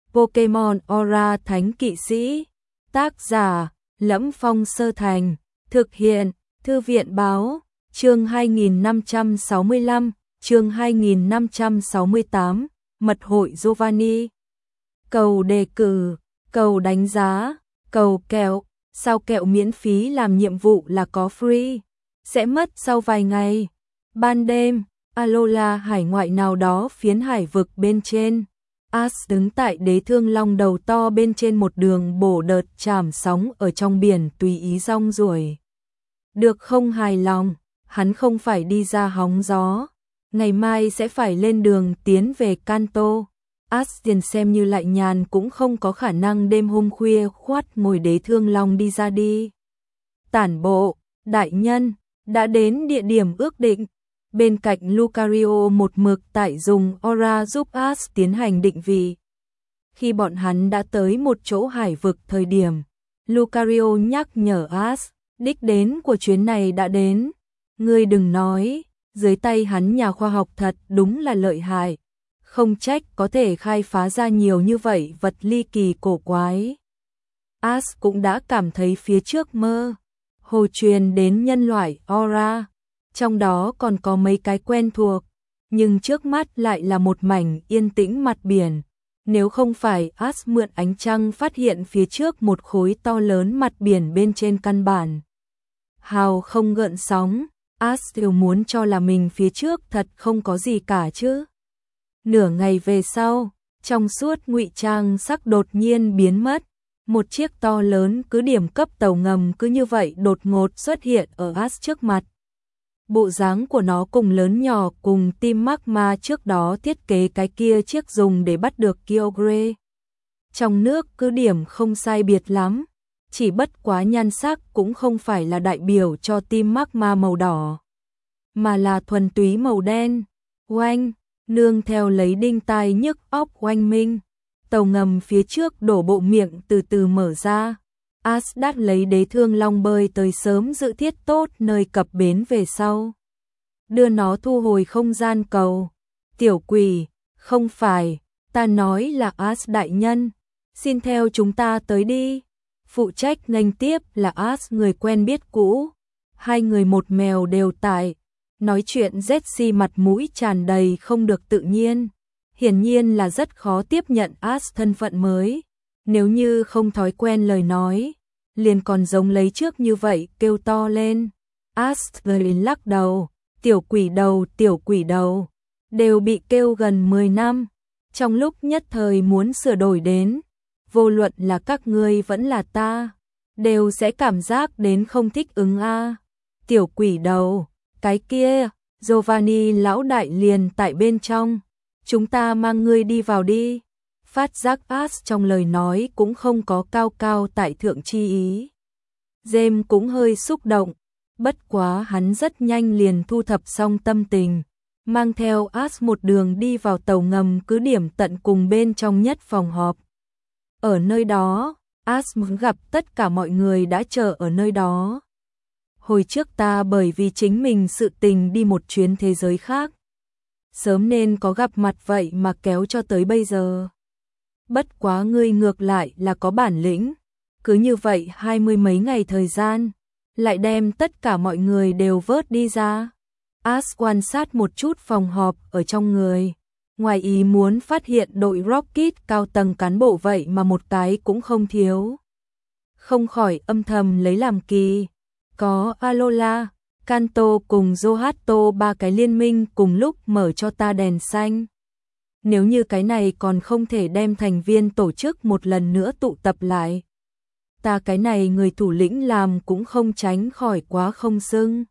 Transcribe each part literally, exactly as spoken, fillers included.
Pokemon Aura Thánh Kỵ Sĩ. Tác giả: Lẫm Phong Sơ Thành. Thực hiện: Thư viện Báo. Chương hai nghìn năm trăm sáu mươi lăm, chương hai nghìn năm trăm sáu mươi tám, Mật hội Giovanni. Cầu đề cử, cầu đánh giá, cầu kẹo, sao kẹo miễn phí làm nhiệm vụ là có free, sẽ mất sau vài ngày. Ban đêm, Alola hải ngoại nào đó phiến hải vực bên trên. Ash đứng tại đế thương long đầu to bên trên một đường bổ đợt chạm sóng ở trong biển tùy ý rong ruổi. Được không hài lòng, hắn không phải đi ra hóng gió, ngày mai sẽ phải lên đường tiến về Kanto. Ash tiền xem như lại nhàn cũng không có khả năng đêm hôm khuya khoắt ngồi đế thương long đi ra đi. Tản bộ, đại nhân, đã đến địa điểm ước định. Bên cạnh Lucario một mực tại dùng Aura giúp Ash tiến hành định vị. Khi bọn hắn đã tới một chỗ hải vực thời điểm, Lucario nhắc nhở Ash, đích đến của chuyến này đã đến. Ngươi đừng nói, dưới tay hắn nhà khoa học thật đúng là lợi hại. Không trách có thể khai phá ra nhiều như vậy vật ly kỳ cổ quái. Ash cũng đã cảm thấy phía trước mơ hồ truyền đến nhân loại Aura, trong đó còn có mấy cái quen thuộc, nhưng trước mắt lại là một mảnh yên tĩnh mặt biển. Nếu không phải Ash mượn ánh trăng phát hiện phía trước một khối to lớn mặt biển bên trên căn bản hào không gợn sóng, Ash đều muốn cho là mình phía trước thật không có gì cả chứ. Nửa ngày về sau, trong suốt ngụy trang sắc đột nhiên biến mất, một chiếc to lớn cứ điểm cấp tàu ngầm cứ như vậy đột ngột xuất hiện ở Ash trước mặt. Bộ dáng của nó cùng lớn nhỏ cùng Team Magma trước đó thiết kế cái kia chiếc dùng để bắt được Kyogre. Trong nước cứ điểm không sai biệt lắm, chỉ bất quá nhan sắc cũng không phải là đại biểu cho Team Magma màu đỏ, mà là thuần túy màu đen. Oanh, nương theo lấy đinh tai nhức óc oanh minh, tàu ngầm phía trước đổ bộ miệng từ từ mở ra. Ash đắt lấy đế thương long bơi tới sớm dự thiết tốt nơi cập bến về sau. Đưa nó thu hồi không gian cầu. Tiểu quỷ, không phải, ta nói là Ash đại nhân, xin theo chúng ta tới đi. Phụ trách nghênh tiếp là Ash người quen biết cũ. Hai người một mèo đều tại. Nói chuyện Jessie mặt mũi tràn đầy không được tự nhiên. Hiển nhiên là rất khó tiếp nhận Ash thân phận mới. Nếu như không thói quen lời nói, liền còn giống lấy trước như vậy kêu to lên. Ash lắc đầu, tiểu quỷ đầu, tiểu quỷ đầu, đều bị kêu gần mười năm. Trong lúc nhất thời muốn sửa đổi đến, vô luận là các ngươi vẫn là ta, đều sẽ cảm giác đến không thích ứng a. Tiểu quỷ đầu, cái kia, Giovanni lão đại liền tại bên trong, chúng ta mang ngươi đi vào đi. Phát giác Ash trong lời nói cũng không có cao cao tại thượng chi ý. James cũng hơi xúc động, bất quá hắn rất nhanh liền thu thập xong tâm tình, mang theo Ash một đường đi vào tàu ngầm cứ điểm tận cùng bên trong nhất phòng họp. Ở nơi đó, Ash muốn gặp tất cả mọi người đã chờ ở nơi đó. Hồi trước ta bởi vì chính mình sự tình đi một chuyến thế giới khác, sớm nên có gặp mặt vậy mà kéo cho tới bây giờ. Bất quá ngươi ngược lại là có bản lĩnh, cứ như vậy hai mươi mấy ngày thời gian, lại đem tất cả mọi người đều vớt đi ra. Ash quan sát một chút phòng họp ở trong người, ngoài ý muốn phát hiện đội Rocket cao tầng cán bộ vậy mà một cái cũng không thiếu. Không khỏi âm thầm lấy làm kỳ, có Alola, Kanto cùng Johto ba cái liên minh cùng lúc mở cho ta đèn xanh. Nếu như cái này còn không thể đem thành viên tổ chức một lần nữa tụ tập lại, ta cái này người thủ lĩnh làm cũng không tránh khỏi quá không xưng.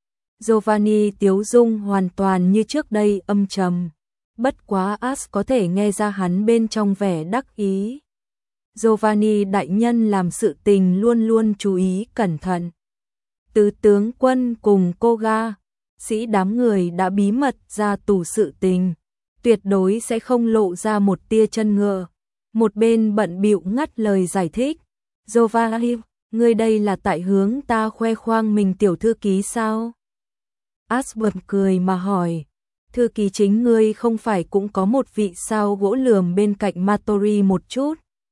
Giovanni tiếu dung hoàn toàn như trước đây âm trầm, bất quá Ash có thể nghe ra hắn bên trong vẻ đắc ý. Giovanni đại nhân làm sự tình luôn luôn chú ý cẩn thận. Tứ tướng quân cùng Koga, sĩ đám người đã bí mật ra tù sự tình, tuyệt đối sẽ không lộ ra một tia chân ngựa. Một bên bận bịu ngắt lời giải thích. Giovanni, ngươi đây là tại hướng ta khoe khoang mình tiểu thư ký sao? Ash bật cười mà hỏi. thư ký chính ngươi không phải cũng có một vị sao gỗ lườm bên cạnh Matori một chút.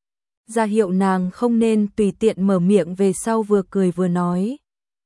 Ra hiệu nàng không nên tùy tiện mở miệng, về sau vừa cười vừa nói.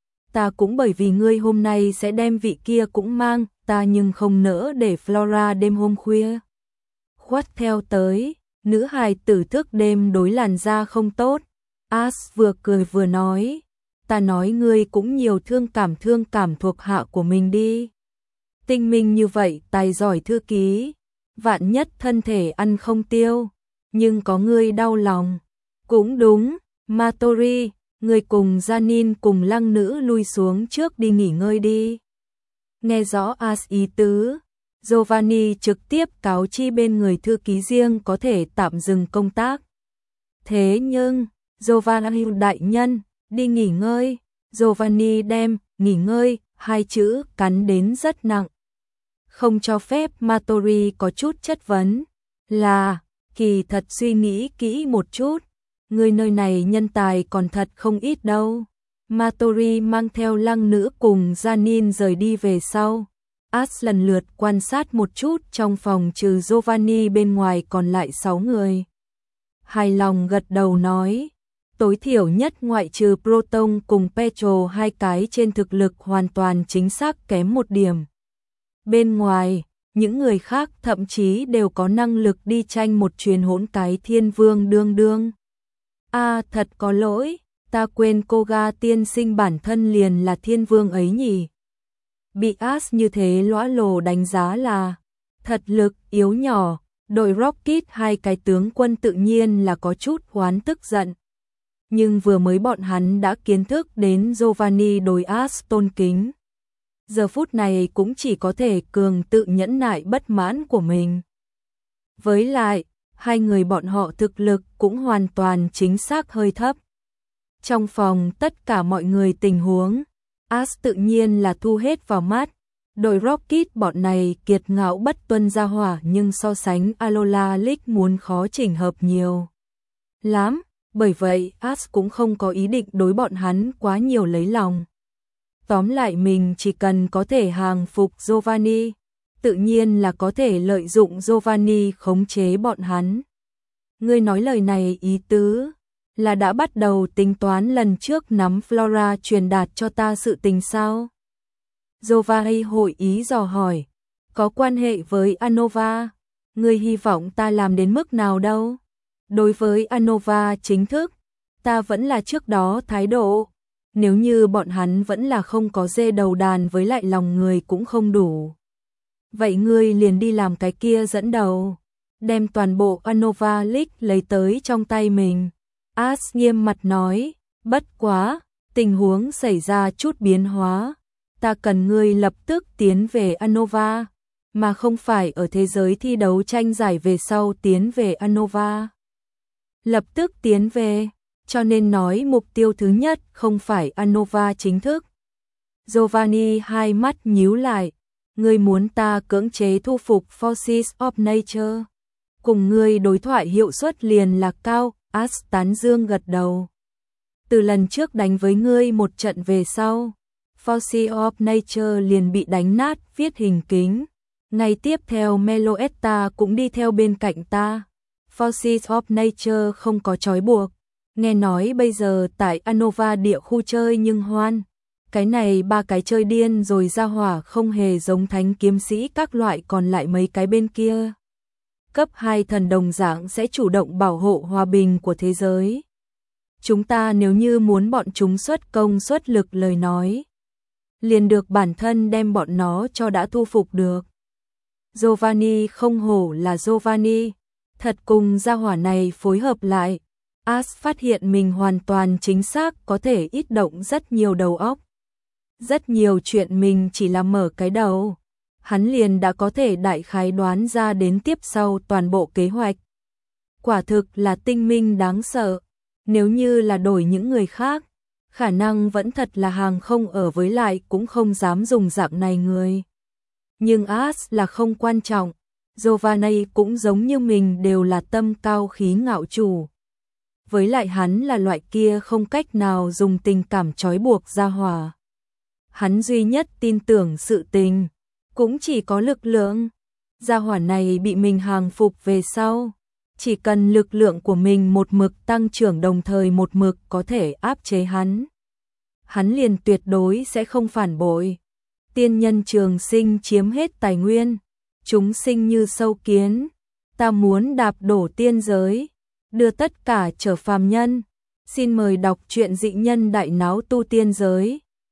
Ta cũng bởi vì ngươi hôm nay sẽ đem vị kia cũng mang, ta nhưng không nỡ để Flora đêm hôm khuya khoắt theo tới, nữ hài tử thức đêm đối làn da không tốt. As vừa cười vừa nói, ta nói ngươi cũng nhiều thương cảm thương cảm thuộc hạ của mình đi. Tinh minh như vậy, tài giỏi thư ký, vạn nhất thân thể ăn không tiêu, nhưng có ngươi đau lòng. Cũng đúng, Matori, ngươi cùng Janin cùng lăng nữ lui xuống trước đi nghỉ ngơi đi. Nghe rõ As ý tứ, Giovanni trực tiếp cáo chi bên người thư ký riêng có thể tạm dừng công tác. Thế nhưng, Giovanni đại nhân, đi nghỉ ngơi. Giovanni đem nghỉ ngơi hai chữ cắn đến rất nặng. Không cho phép. Matori có chút chất vấn, là, kỳ thật suy nghĩ kỹ một chút, người nơi này nhân tài còn thật không ít đâu. Matori mang theo lăng nữ cùng Janin rời đi về sau. As lần lượt quan sát một chút trong phòng trừ Giovanni bên ngoài còn lại sáu người. Hài lòng gật đầu nói, tối thiểu nhất ngoại trừ Proton cùng Petro hai cái trên thực lực hoàn toàn chính xác kém một điểm. Bên ngoài, những người khác thậm chí đều có năng lực đi tranh một chuyến hỗn cái thiên vương đương đương. A à, thật có lỗi, ta quên Koga tiên sinh bản thân liền là thiên vương ấy nhỉ. Bị As như thế lõa lồ đánh giá là thật lực yếu nhỏ, đội Rocket hai cái tướng quân tự nhiên là có chút hoán tức giận. Nhưng vừa mới bọn hắn đã kiến thức đến Giovanni đối As tôn kính. Giờ phút này cũng chỉ có thể cường tự nhẫn nại bất mãn của mình. Với lại, hai người bọn họ thực lực cũng hoàn toàn chính xác hơi thấp. Trong phòng tất cả mọi người tình huống, As tự nhiên là thu hết vào mắt. Đội Rocket bọn này kiệt ngạo bất tuân ra hỏa, nhưng so sánh Alola League muốn khó chỉnh hợp nhiều lắm. Bởi vậy As cũng không có ý định đối bọn hắn quá nhiều lấy lòng. Tóm lại mình chỉ cần có thể hàng phục Giovanni, tự nhiên là có thể lợi dụng Giovanni khống chế bọn hắn. Ngươi nói lời này ý tứ là đã bắt đầu tính toán lần trước nắm Flora truyền đạt cho ta sự tình sao? Giovanni hội ý dò hỏi, có quan hệ với Anova, ngươi hy vọng ta làm đến mức nào đâu? Đối với Anova chính thức, ta vẫn là trước đó thái độ. Nếu như bọn hắn vẫn là không có dê đầu đàn với lại lòng người cũng không đủ. Vậy ngươi liền đi làm cái kia dẫn đầu, đem toàn bộ Anova League lấy tới trong tay mình. As nghiêm mặt nói, bất quá, tình huống xảy ra chút biến hóa. Ta cần ngươi lập tức tiến về Anova, mà không phải ở thế giới thi đấu tranh giải về sau tiến về Anova. Lập tức tiến về, cho nên nói mục tiêu thứ nhất không phải Anova chính thức. Giovanni hai mắt nhíu lại, ngươi muốn ta cưỡng chế thu phục Forces of Nature. Cùng ngươi đối thoại hiệu suất liền là cao. As tán dương gật đầu. Từ lần trước đánh với ngươi một trận về sau, Forces of Nature liền bị đánh nát, viết hình kính. Ngày tiếp theo Meloetta cũng đi theo bên cạnh ta. Forces of Nature không có trói buộc. Nghe nói bây giờ tại Anova địa khu chơi nhưng hoan. Cái này ba cái chơi điên rồi ra hỏa không hề giống thánh kiếm sĩ các loại còn lại mấy cái bên kia. Cấp hai thần đồng dạng sẽ chủ động bảo hộ hòa bình của thế giới. Chúng ta nếu như muốn bọn chúng xuất công xuất lực lời nói, liền được bản thân đem bọn nó cho đã thu phục được. Giovanni không hổ là Giovanni, thật cùng gia hỏa này phối hợp lại. As phát hiện mình hoàn toàn chính xác có thể ít động rất nhiều đầu óc. Rất nhiều chuyện mình chỉ là mở cái đầu, hắn liền đã có thể đại khái đoán ra đến tiếp sau toàn bộ kế hoạch. Quả thực là tinh minh đáng sợ. Nếu như là đổi những người khác, khả năng vẫn thật là hàng không ở, với lại cũng không dám dùng dạng này người. Nhưng As là không quan trọng. Giovanni cũng giống như mình đều là tâm cao khí ngạo chủ. Với lại hắn là loại kia không cách nào dùng tình cảm trói buộc ra hỏa. Hắn duy nhất tin tưởng sự tình, cũng chỉ có lực lượng. Gia hỏa này bị mình hàng phục về sau, chỉ cần lực lượng của mình một mực tăng trưởng đồng thời một mực có thể áp chế hắn. Hắn liền tuyệt đối sẽ không phản bội. Tiên nhân trường sinh chiếm hết tài nguyên, chúng sinh như sâu kiến, ta muốn đạp đổ tiên giới, đưa tất cả trở phàm nhân. Xin mời đọc truyện Dị Nhân Đại Náo Tu Tiên Giới.